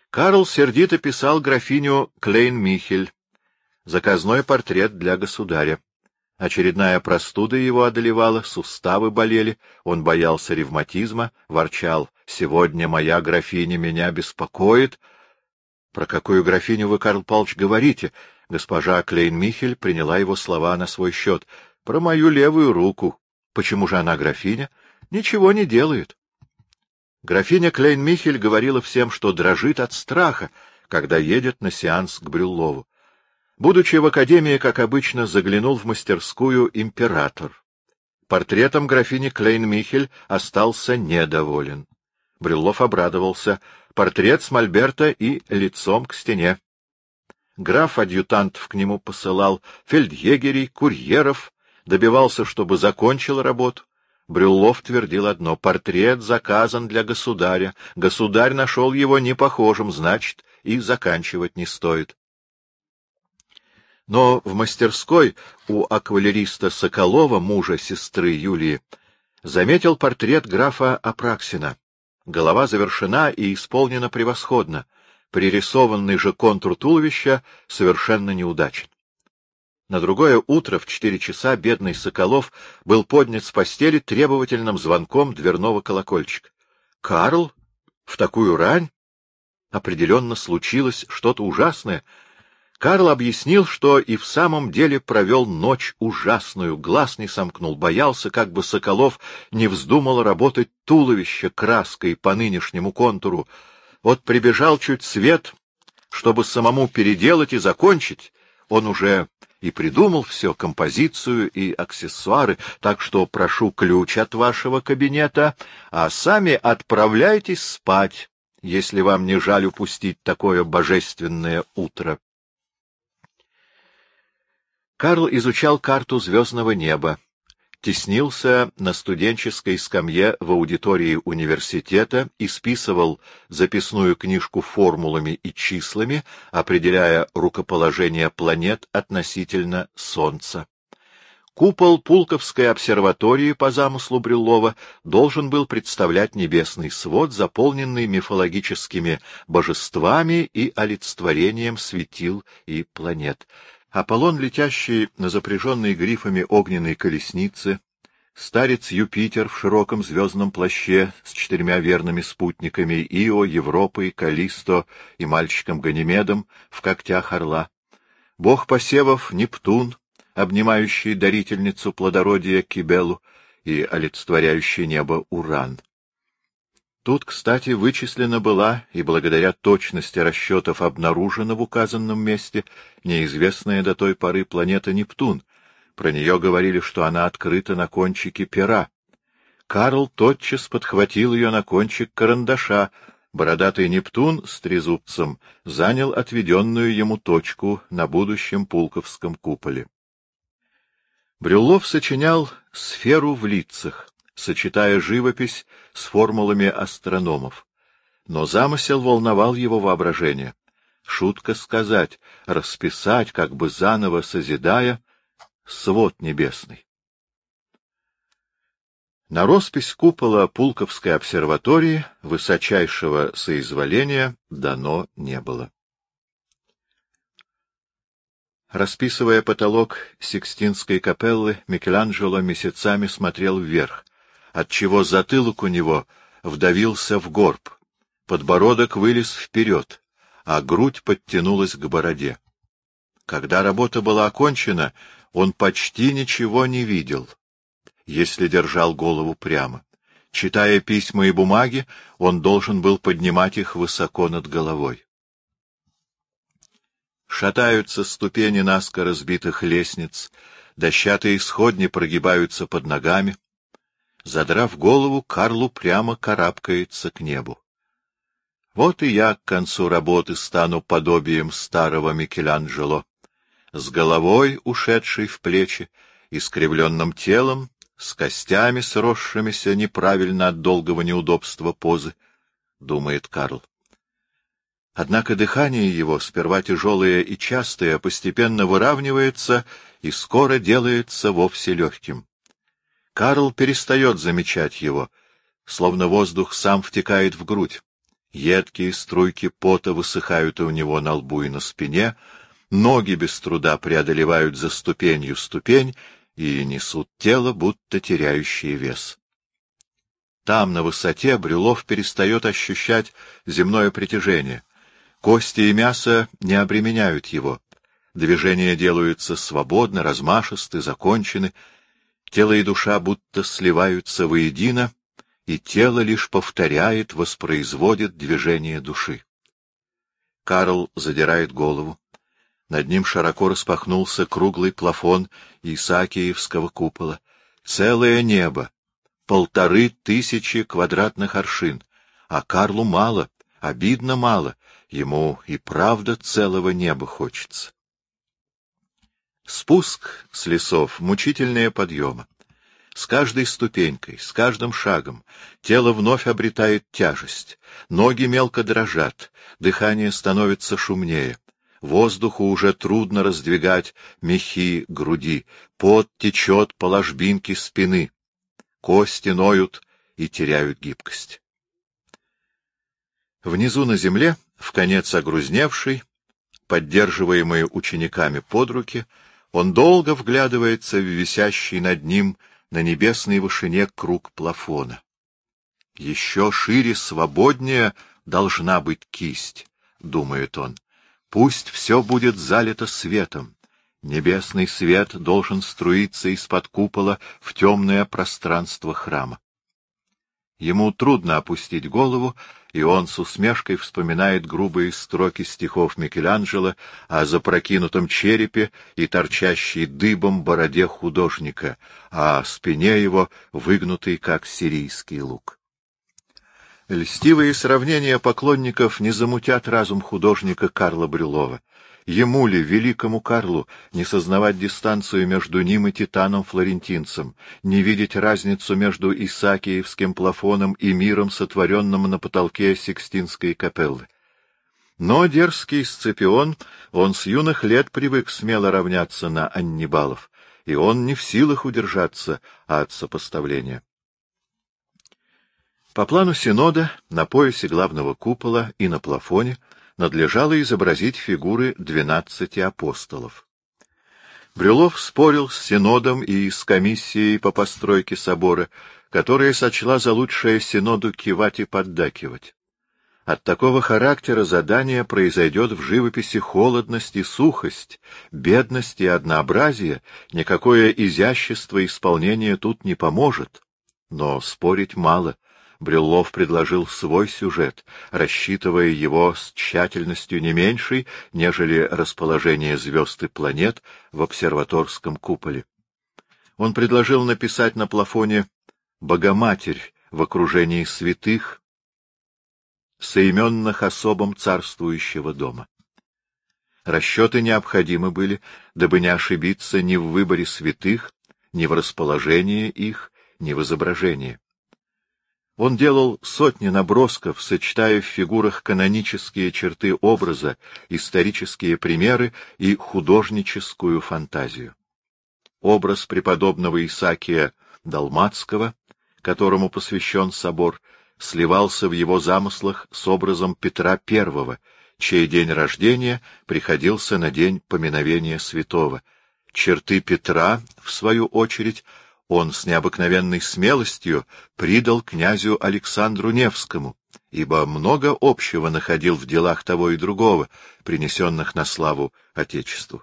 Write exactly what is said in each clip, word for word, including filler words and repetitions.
Карл сердито писал графиню Клейн-Михель. Заказной портрет для государя. Очередная простуда его одолевала, суставы болели, он боялся ревматизма, ворчал: «Сегодня моя графиня меня беспокоит». — Про какую графиню вы, Карл Павлович, говорите? Госпожа Клейн-Михель приняла его слова на свой счет. — Про мою левую руку. Почему же она графиня? Ничего не делает. Графиня Клейн-Михель говорила всем, что дрожит от страха, когда едет на сеанс к Брюллову. Будучи в академии, как обычно, заглянул в мастерскую император. Портретом графини Клейн-Михель остался недоволен. Брюллов обрадовался. Портрет с мольберта и лицом к стене. Граф адъютантов к нему посылал, фельдъегерей, курьеров, добивался, чтобы закончил работу. Брюллов твердил одно: портрет заказан для государя, государь нашел его непохожим, значит, и заканчивать не стоит. Но в мастерской у аквалериста Соколова, мужа сестры Юлии, заметил портрет графа Апраксина. Голова завершена и исполнена превосходно, пририсованный же контур туловища совершенно неудачен. На другое утро в четыре часа бедный Соколов был поднят с постели требовательным звонком дверного колокольчика. — Карл? В такую рань? Определенно случилось что-то ужасное. Карл объяснил, что и в самом деле провел ночь ужасную, глаз не сомкнул, боялся, как бы Соколов не вздумал работать туловище краской по нынешнему контуру. Вот прибежал чуть свет, чтобы самому переделать и закончить. Он уже и придумал все, композицию и аксессуары, так что прошу ключ от вашего кабинета, а сами отправляйтесь спать, если вам не жаль упустить такое божественное утро. Карл изучал карту звездного неба, теснился на студенческой скамье в аудитории университета и списывал записную книжку формулами и числами, определяя рукоположение планет относительно Солнца. Купол Пулковской обсерватории по замыслу Брюллова должен был представлять небесный свод, заполненный мифологическими божествами и олицетворением светил и планет. Аполлон, летящий на запряженной грифами огненной колеснице, старец Юпитер в широком звездном плаще с четырьмя верными спутниками Ио, Европой, Каллисто и мальчиком Ганимедом в когтях орла, бог посевов Нептун, обнимающий дарительницу плодородия Кибелу и олицетворяющий небо Уран. Тут, кстати, вычислена была, и благодаря точности расчетов обнаружена в указанном месте, неизвестная до той поры планета Нептун. Про нее говорили, что она открыта на кончике пера. Карл тотчас подхватил ее на кончик карандаша. Бородатый Нептун с трезубцем занял отведенную ему точку на будущем Пулковском куполе. Брюллов сочинял «Сферу в лицах», сочетая живопись с формулами астрономов. Но замысел волновал его воображение. Шутка сказать, расписать, как бы заново созидая, свод небесный. На роспись купола Пулковской обсерватории высочайшего соизволения дано не было. Расписывая потолок Сикстинской капеллы, Микеланджело месяцами смотрел вверх, отчего затылок у него вдавился в горб, подбородок вылез вперед, а грудь подтянулась к бороде. Когда работа была окончена, он почти ничего не видел, если держал голову прямо. Читая письма и бумаги, он должен был поднимать их высоко над головой. Шатаются ступени наскоро сбитых лестниц, дощатые сходни прогибаются под ногами. Задрав голову, Карлу прямо карабкается к небу. Вот и я к концу работы стану подобием старого Микеланджело, с головой, ушедшей в плечи, искривленным телом, с костями, сросшимися неправильно от долгого неудобства позы, — думает Карл. Однако дыхание его, сперва тяжелое и частое, постепенно выравнивается и скоро делается вовсе легким. Карл перестает замечать его, словно воздух сам втекает в грудь, Едкие струйки пота высыхают у него на лбу и на спине, ноги без труда преодолевают за ступенью ступень и несут тело, будто теряющее вес. Там, на высоте, Брюлов перестает ощущать земное притяжение. Кости и мясо не обременяют его. Движения делаются свободно, размашисты, закончены. Тело и душа будто сливаются воедино, и тело лишь повторяет, воспроизводит движение души. Карл задирает голову. Над ним широко распахнулся круглый плафон Исаакиевского купола. Целое небо, полторы тысячи квадратных аршин. А Карлу мало, обидно мало, ему и правда целого неба хочется. Спуск с лесов — мучительные подъемы. С каждой ступенькой, с каждым шагом тело вновь обретает тяжесть, ноги мелко дрожат, дыхание становится шумнее, воздуху уже трудно раздвигать мехи груди, пот течет по ложбинке спины, кости ноют и теряют гибкость. Внизу на земле, вконец огрузневший, поддерживаемый учениками под руки, он долго вглядывается в висящий над ним на небесной вышине круг плафона. Еще шире, свободнее должна быть кисть, — думает он. Пусть все будет залито светом. Небесный свет должен струиться из-под купола в темное пространство храма. Ему трудно опустить голову, и он с усмешкой вспоминает грубые строки стихов Микеланджело о запрокинутом черепе и торчащей дыбом бороде художника, а спине его выгнутой, как сирийский лук. Льстивые сравнения поклонников не замутят разум художника Карла Брюлова. Ему ли, великому Карлу, не сознавать дистанцию между ним и титаном-флорентинцем, не видеть разницу между Исаакиевским плафоном и миром, сотворенным на потолке Сикстинской капеллы? Но дерзкий Сципион, он с юных лет привык смело равняться на Аннибалов, и он не в силах удержаться от сопоставления. По плану Синода на поясе главного купола и на плафоне надлежало изобразить фигуры двенадцати апостолов. Брюлов спорил с Синодом и с комиссией по постройке собора, которая сочла за лучшее Синоду кивать и поддакивать. От такого характера задание произойдет в живописи холодность и сухость, бедность и однообразие, никакое изящество исполнения тут не поможет. Но спорить мало. Брюлов предложил свой сюжет, рассчитывая его с тщательностью не меньшей, нежели расположение звезд и планет в обсерваторском куполе. Он предложил написать на плафоне «Богоматерь в окружении святых, соименных особам царствующего дома». Расчеты необходимы были, дабы не ошибиться ни в выборе святых, ни в расположении их, ни в изображении. Он делал сотни набросков, сочетая в фигурах канонические черты образа, исторические примеры и художническую фантазию. Образ преподобного Исаакия Далматского, которому посвящен собор, сливался в его замыслах с образом Петра Первого, чей день рождения приходился на день поминовения святого. Черты Петра, в свою очередь, он с необыкновенной смелостью придал князю Александру Невскому, ибо много общего находил в делах того и другого, принесенных на славу Отечеству.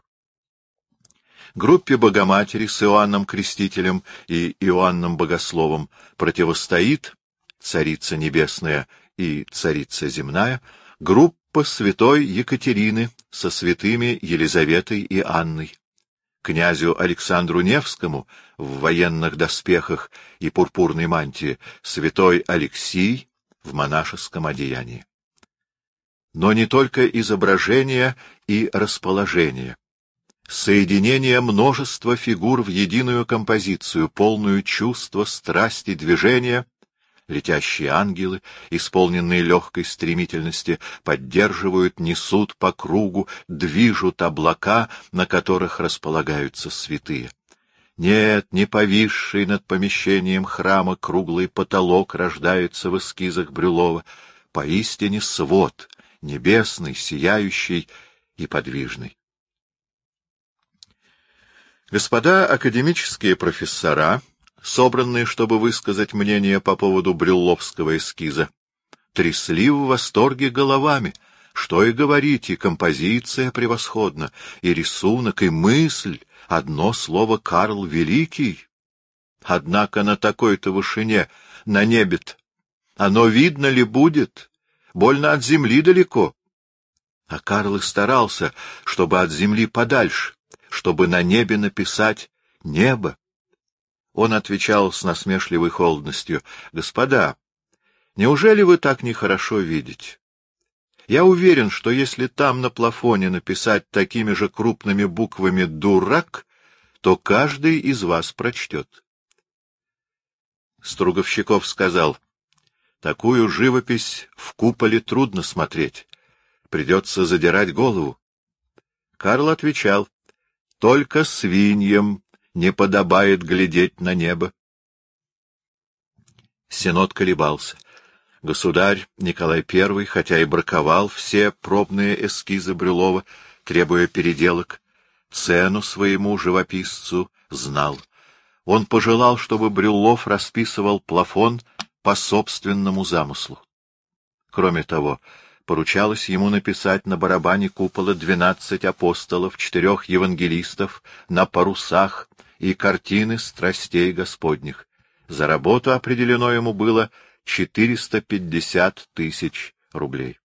Группе Богоматери с Иоанном Крестителем и Иоанном Богословом противостоит Царица Небесная и Царица Земная, группа святой Екатерины со святыми Елизаветой и Анной. Князю Александру Невскому в военных доспехах и пурпурной мантии святой Алексий в монашеском одеянии. Но не только изображение и расположение. Соединение множества фигур в единую композицию, полную чувства, страсти, движения, летящие ангелы, исполненные легкой стремительности, поддерживают, несут по кругу, движут облака, на которых располагаются святые. Нет, не повисший над помещением храма круглый потолок рождается в эскизах Брюлова. поистине свод, небесный, сияющий и подвижный. Господа академические профессора, собранные, чтобы высказать мнение по поводу брюлловского эскиза, трясли в восторге головами. Что и говорить, и композиция превосходна, и рисунок, и мысль, одно слово Карл Великий. Однако на такой-то вышине, на небе-то, оно видно ли будет? Больно от земли далеко. А Карл и старался, чтобы от земли подальше, чтобы на небе написать «небо». Он отвечал с насмешливой холодностью: «Господа, неужели вы так нехорошо видите? Я уверен, что если там на плафоне написать такими же крупными буквами «дурак», то каждый из вас прочтет». Струговщиков сказал: «Такую живопись в куполе трудно смотреть, придется задирать голову». Карл отвечал: «Только свиньям не подобает глядеть на небо». Синод колебался. Государь Николай Первый, хотя и браковал все пробные эскизы Брюллова, требуя переделок, цену своему живописцу знал. Он пожелал, чтобы Брюллов расписывал плафон по собственному замыслу. Кроме того, поручалось ему написать на барабане купола двенадцать апостолов, четырех евангелистов, на парусах и картины страстей Господних. За работу определено ему было четыреста пятьдесят тысяч рублей.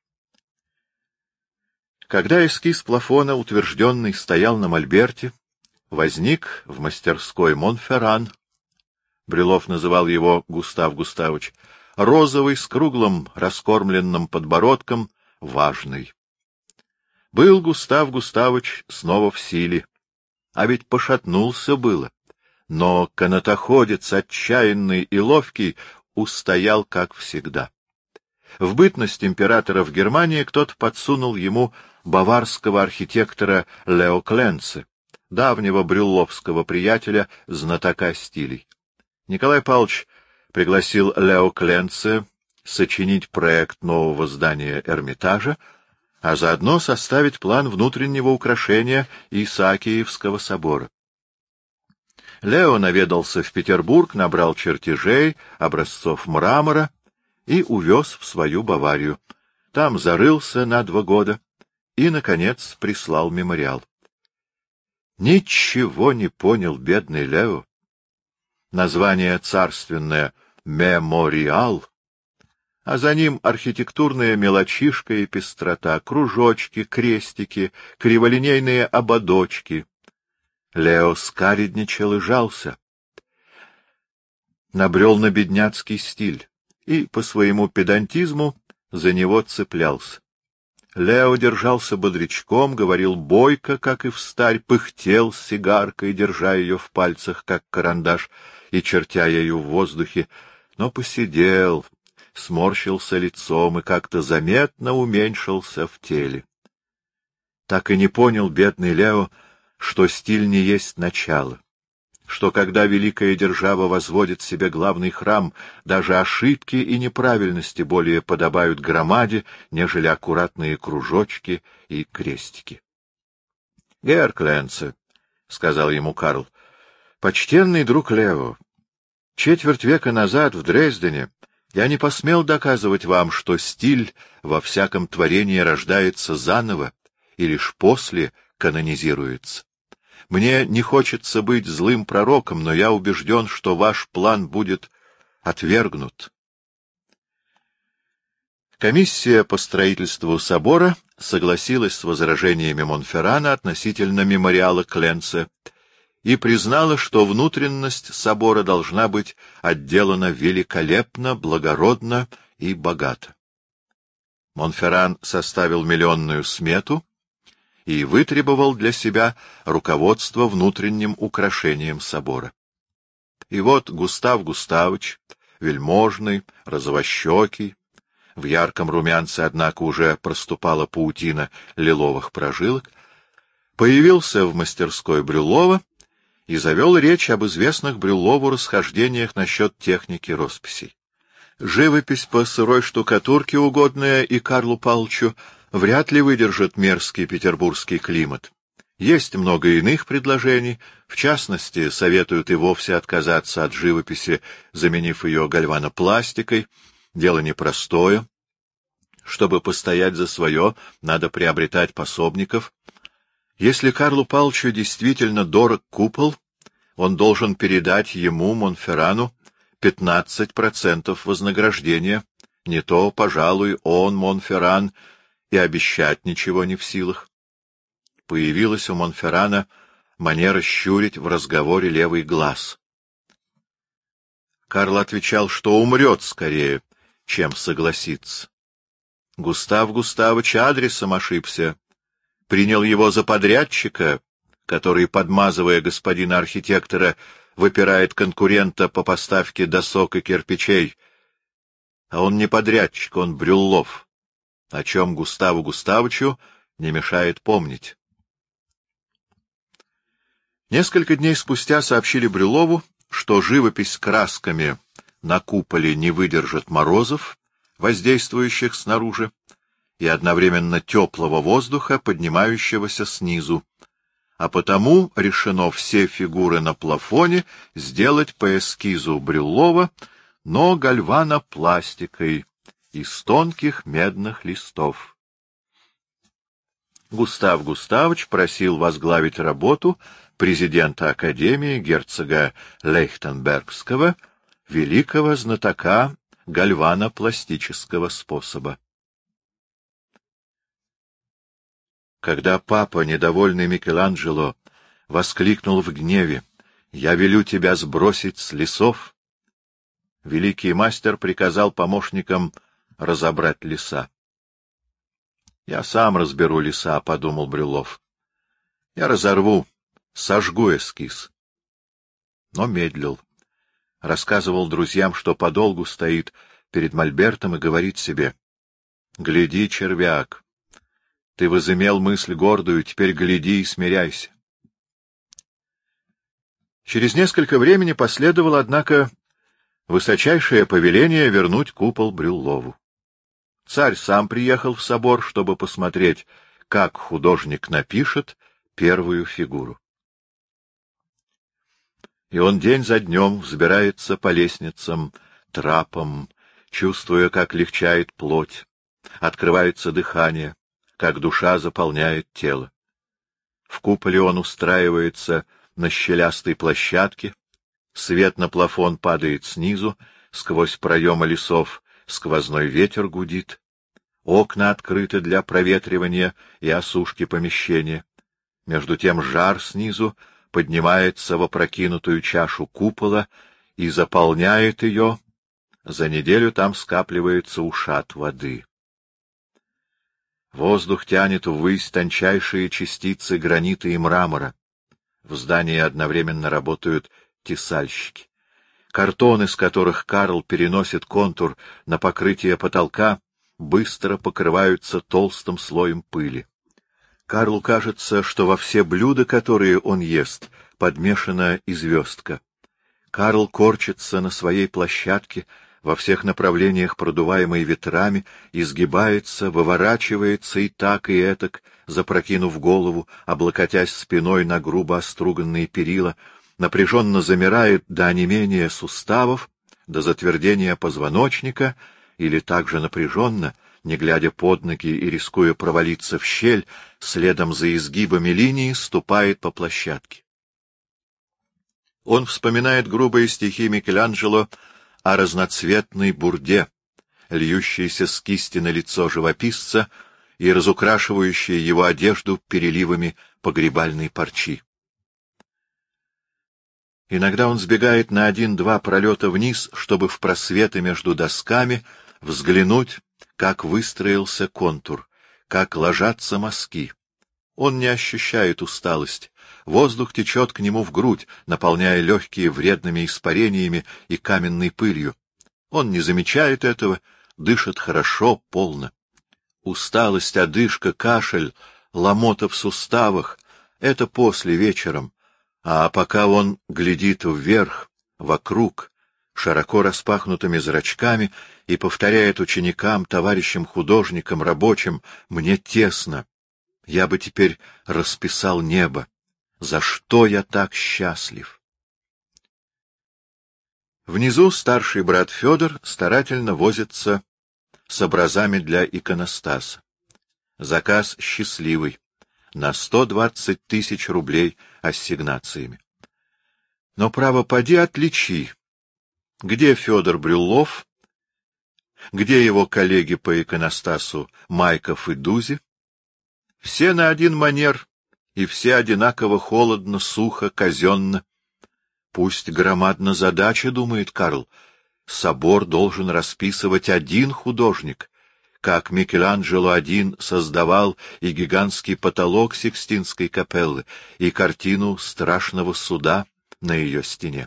Когда эскиз плафона, утвержденный, стоял на мольберте, возник в мастерской Монферран, Брюллов называл его Густав Густавович, розовый, с круглым раскормленным подбородком, важный. Был Густав Густавович снова в силе, а ведь пошатнулся было, но канатоходец отчаянный и ловкий устоял, как всегда. В бытность императора в Германии кто-то подсунул ему баварского архитектора Лео Кленце, давнего брюлловского приятеля, знатока стилей. Николай Павлович пригласил Лео Кленце сочинить проект нового здания Эрмитажа, а заодно составить план внутреннего украшения Исаакиевского собора. Лео наведался в Петербург, набрал чертежей, образцов мрамора и увез в свою Баварию. Там зарылся на два года и, наконец, прислал мемориал. Ничего не понял бедный Лео. Название царственное «Мемориал», а за ним архитектурная мелочишка и пестрота, кружочки, крестики, криволинейные ободочки. Лео скаредничал и жался, набрел на бедняцкий стиль и по своему педантизму за него цеплялся. Лео держался бодрячком, говорил бойко, как и встарь, пыхтел с сигаркой, держа ее в пальцах, как карандаш, и чертя ею в воздухе, но посидел, сморщился лицом и как-то заметно уменьшился в теле. Так и не понял бедный Лео, что стиль не есть начало, что когда великая держава возводит себе главный храм, даже ошибки и неправильности более подобают громаде, нежели аккуратные кружочки и крестики. — Герр Кленце, — сказал ему Карл, — почтенный друг Лео, четверть века назад в Дрездене я не посмел доказывать вам, что стиль во всяком творении рождается заново и лишь после канонизируется. Мне не хочется быть злым пророком, но я убежден, что ваш план будет отвергнут. Комиссия по строительству собора согласилась с возражениями Монферрана относительно мемориала Кленце и признала, что внутренность собора должна быть отделана великолепно, благородно и богато. Монферран составил миллионную смету и вытребовал для себя руководство внутренним украшением собора. И вот Густав Густавович, вельможный, розовощекий, в ярком румянце, однако, уже проступала паутина лиловых прожилок, появился в мастерской Брюллова и завел речь об известных Брюллову расхождениях насчет техники росписей. Живопись по сырой штукатурке, угодная и Карлу Павловичу, вряд ли выдержит мерзкий петербургский климат. Есть много иных предложений, в частности, советуют и вовсе отказаться от живописи, заменив ее гальванопластикой. Дело непростое. Чтобы постоять за свое, надо приобретать пособников. Если Карлу Павловичу действительно дорог купол, он должен передать ему, Монферрану, пятнадцать процентов вознаграждения. Не то, пожалуй, он, Монферран, и обещать ничего не в силах. Появилась у Монферрана манера щурить в разговоре левый глаз. Карл отвечал, что умрет скорее, чем согласится. Густав Густавович адресом ошибся, принял его за подрядчика, который, подмазывая господина архитектора, выпирает конкурента по поставке досок и кирпичей. А он не подрядчик, он Брюллов, о чем Густаву Густавовичу не мешает помнить. Несколько дней спустя сообщили Брюллову, что живопись красками на куполе не выдержит морозов, воздействующих снаружи, и одновременно теплого воздуха, поднимающегося снизу, а потому решено все фигуры на плафоне сделать по эскизу Брюллова, но гальванопластикой из тонких медных листов. Густав Густавович просил возглавить работу президента Академии герцога Лейхтенбергского, великого знатока гальванопластического способа. Когда папа, недовольный Микеланджело, воскликнул в гневе: «Я велю тебя сбросить с лесов», великий мастер приказал помощникам разобрать леса. «Я сам разберу леса», — подумал Брюллов. «Я разорву, сожгу эскиз». Но медлил. Рассказывал друзьям, что подолгу стоит перед мольбертом и говорит себе: «Гляди, червяк, ты возымел мысль гордую, теперь гляди и смиряйся». Через несколько времени последовало, однако, высочайшее повеление вернуть купол Брюллову. Царь сам приехал в собор, чтобы посмотреть, как художник напишет первую фигуру. И он день за днем взбирается по лестницам, трапам, чувствуя, как легчает плоть, открывается дыхание, как душа заполняет тело. В куполе он устраивается на щелястой площадке, свет на плафон падает снизу, сквозь проемы лесов сквозной ветер гудит, окна открыты для проветривания и осушки помещения. Между тем жар снизу поднимается в опрокинутую чашу купола и заполняет ее. За неделю там скапливается ушат воды. Воздух тянет ввысь тончайшие частицы гранита и мрамора. В здании одновременно работают тесальщики. Картон, из которых Карл переносит контур на покрытие потолка, быстро покрываются толстым слоем пыли. Карлу кажется, что во все блюда, которые он ест, подмешана и звездка. Карл корчится на своей площадке, во всех направлениях продуваемой ветрами, изгибается, выворачивается и так, и этак, запрокинув голову, облокотясь спиной на грубо оструганные перила, напряженно замирает до онемения суставов, до затвердения позвоночника, или также напряженно, не глядя под ноги и рискуя провалиться в щель, следом за изгибами линии ступает по площадке. Он вспоминает грубые стихи Микеланджело о разноцветной бурде, льющейся с кисти на лицо живописца и разукрашивающей его одежду переливами погребальной парчи. Иногда он сбегает на один-два пролета вниз, чтобы в просветы между досками взглянуть, как выстроился контур, как ложатся мазки. Он не ощущает усталости. Воздух течет к нему в грудь, наполняя легкие вредными испарениями и каменной пылью. Он не замечает этого, дышит хорошо, полно. Усталость, одышка, кашель, ломота в суставах — это после вечером, а пока он глядит вверх, вокруг, широко распахнутыми зрачками, и повторяет ученикам, товарищам художникам, рабочим: «Мне тесно. Я бы теперь расписал небо. За что я так счастлив?» Внизу старший брат Федор старательно возится с образами для иконостаса. Заказ счастливый, на сто двадцать тысяч рублей ассигнациями. Но, право, поди отличи, где Федор Брюллов, где его коллеги по иконостасу Майков и Дузи. Все на один манер, и все одинаково холодно, сухо, казенно. Пусть громадна задача, думает Карл, собор должен расписывать один художник, как Микеланджело один создавал и гигантский потолок Сикстинской капеллы, и картину страшного суда на ее стене.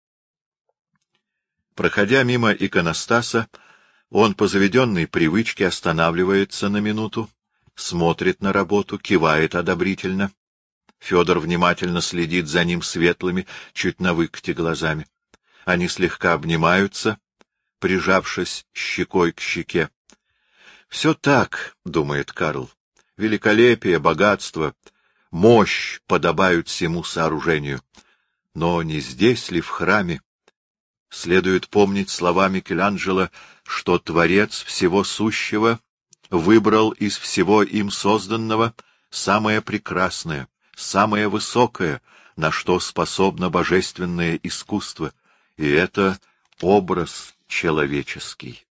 Проходя мимо иконостаса, он по заведенной привычке останавливается на минуту, смотрит на работу, кивает одобрительно. Федор внимательно следит за ним светлыми, чуть на выкате глазами. Они слегка обнимаются, прижавшись щекой к щеке. «Все так, — думает Карл, — великолепие, богатство, мощь подобают всему сооружению. Но не здесь ли, в храме? Следует помнить слова Микеланджело, что Творец всего сущего выбрал из всего им созданного самое прекрасное, самое высокое, на что способно божественное искусство, и это образ человеческий».